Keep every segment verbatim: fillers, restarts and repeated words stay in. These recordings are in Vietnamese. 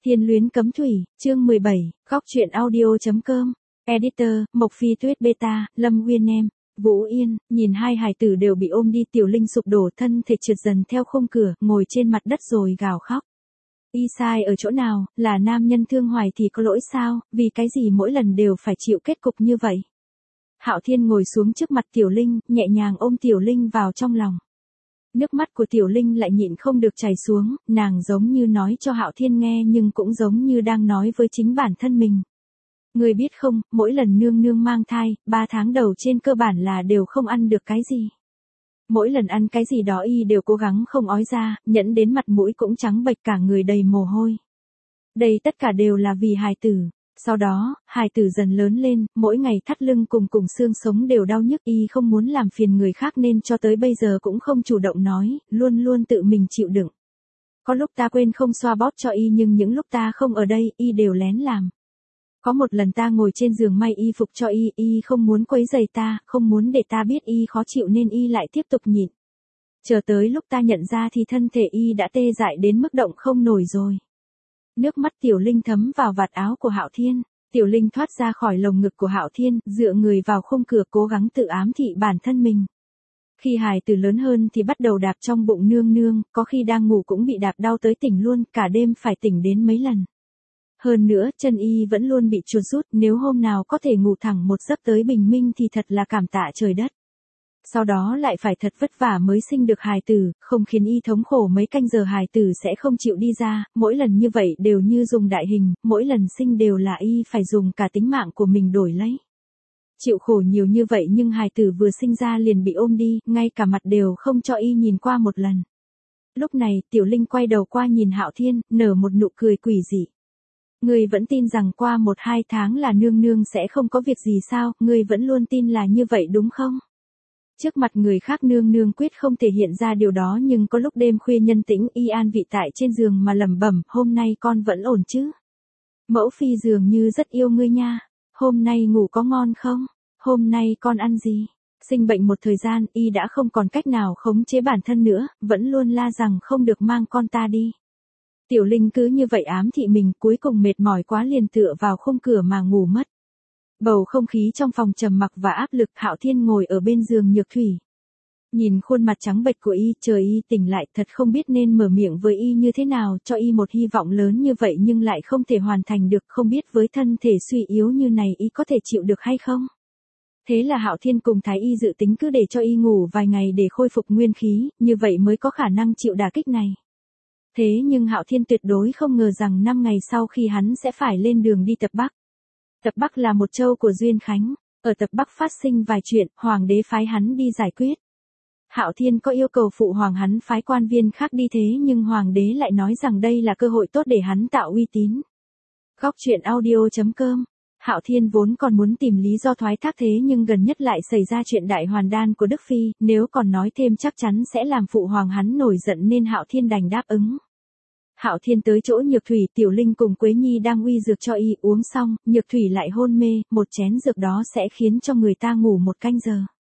Thiên luyến cấm thủy, chương mười bảy, góc truyện audio.com, editor, Mộc Phi Tuyết Beta, Lâm Nguyên Em, Vũ Yên, nhìn hai hài tử đều bị ôm đi, Tiểu Linh sụp đổ, thân thể trượt dần theo khung cửa, ngồi trên mặt đất rồi gào khóc. Y sai ở chỗ nào, là nam nhân thương hoài thì có lỗi sao, vì cái gì mỗi lần đều phải chịu kết cục như vậy. Hạo Thiên ngồi xuống trước mặt Tiểu Linh, nhẹ nhàng ôm Tiểu Linh vào trong lòng. Nước mắt của Tiểu Linh lại nhịn không được chảy xuống, nàng giống như nói cho Hạo Thiên nghe nhưng cũng giống như đang nói với chính bản thân mình. Người biết không, mỗi lần nương nương mang thai, ba tháng đầu trên cơ bản là đều không ăn được cái gì. Mỗi lần ăn cái gì đó y đều cố gắng không ói ra, nhẫn đến mặt mũi cũng trắng bệch, cả người đầy mồ hôi. Đây tất cả đều là vì hài tử. Sau đó, hài tử dần lớn lên, mỗi ngày thắt lưng cùng cùng xương sống đều đau nhức, y không muốn làm phiền người khác nên cho tới bây giờ cũng không chủ động nói, luôn luôn tự mình chịu đựng. Có lúc ta quên không xoa bóp cho y nhưng những lúc ta không ở đây, y đều lén làm. Có một lần ta ngồi trên giường may y phục cho y, y không muốn quấy rầy ta, không muốn để ta biết y khó chịu nên y lại tiếp tục nhịn. Chờ tới lúc ta nhận ra thì thân thể y đã tê dại đến mức động không nổi rồi. Nước mắt Tiểu Linh thấm vào vạt áo của Hạo Thiên. Tiểu Linh thoát ra khỏi lồng ngực của Hạo Thiên, dựa người vào khung cửa cố gắng tự ám thị bản thân mình. Khi hài tử lớn hơn thì bắt đầu đạp trong bụng nương nương, có khi đang ngủ cũng bị đạp đau tới tỉnh luôn, cả đêm phải tỉnh đến mấy lần. Hơn nữa, chân y vẫn luôn bị chuột rút, nếu hôm nào có thể ngủ thẳng một giấc tới bình minh thì thật là cảm tạ trời đất. Sau đó lại phải thật vất vả mới sinh được hài tử, không khiến y thống khổ mấy canh giờ hài tử sẽ không chịu đi ra, mỗi lần như vậy đều như dùng đại hình, mỗi lần sinh đều là y phải dùng cả tính mạng của mình đổi lấy. Chịu khổ nhiều như vậy nhưng hài tử vừa sinh ra liền bị ôm đi, ngay cả mặt đều không cho y nhìn qua một lần. Lúc này, Tiểu Linh quay đầu qua nhìn Hạo Thiên, nở một nụ cười quỷ dị. Ngươi vẫn tin rằng qua một hai tháng là nương nương sẽ không có việc gì sao, ngươi vẫn luôn tin là như vậy đúng không? Trước mặt người khác nương nương quyết không thể hiện ra điều đó nhưng có lúc đêm khuya nhân tĩnh y an vị tại trên giường mà lẩm bẩm, hôm nay con vẫn ổn chứ? Mẫu phi dường như rất yêu ngươi nha, hôm nay ngủ có ngon không? Hôm nay con ăn gì? Sinh bệnh một thời gian y đã không còn cách nào khống chế bản thân nữa, vẫn luôn la rằng không được mang con ta đi. Tiểu Linh cứ như vậy ám thị mình, cuối cùng mệt mỏi quá liền tựa vào khung cửa mà ngủ mất. Bầu không khí trong phòng trầm mặc và áp lực, Hạo Thiên ngồi ở bên giường Nhược Thủy. Nhìn khuôn mặt trắng bệch của y, chờ y tỉnh lại thật không biết nên mở miệng với y như thế nào, cho y một hy vọng lớn như vậy nhưng lại không thể hoàn thành được, không biết với thân thể suy yếu như này y có thể chịu được hay không. Thế là Hạo Thiên cùng Thái Y dự tính cứ để cho y ngủ vài ngày để khôi phục nguyên khí, như vậy mới có khả năng chịu đả kích này. Thế nhưng Hạo Thiên tuyệt đối không ngờ rằng năm ngày sau khi hắn sẽ phải lên đường đi Tập Bắc. Tập Bắc là một châu của Duyên Khánh, ở Tập Bắc phát sinh vài chuyện, hoàng đế phái hắn đi giải quyết. Hạo Thiên có yêu cầu phụ hoàng hắn phái quan viên khác đi thế nhưng hoàng đế lại nói rằng đây là cơ hội tốt để hắn tạo uy tín. Góc truyện audio.com. Hạo Thiên vốn còn muốn tìm lý do thoái thác thế nhưng gần nhất lại xảy ra chuyện đại hoàn đan của Đức Phi, nếu còn nói thêm chắc chắn sẽ làm phụ hoàng hắn nổi giận nên Hạo Thiên đành đáp ứng. Hạo Thiên tới chỗ Nhược Thủy, Tiểu Linh cùng Quế Nhi đang uy dược cho y, uống xong, Nhược Thủy lại hôn mê, một chén dược đó sẽ khiến cho người ta ngủ một canh giờ.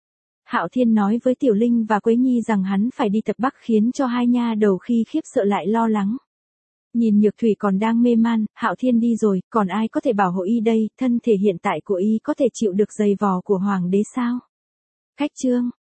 Hạo Thiên nói với Tiểu Linh và Quế Nhi rằng hắn phải đi Tập Bắc khiến cho hai nha đầu khi khiếp sợ lại lo lắng. Nhìn Nhược Thủy còn đang mê man, Hạo Thiên đi rồi, còn ai có thể bảo hộ y đây, thân thể hiện tại của y có thể chịu được giày vò của hoàng đế sao? Cách chương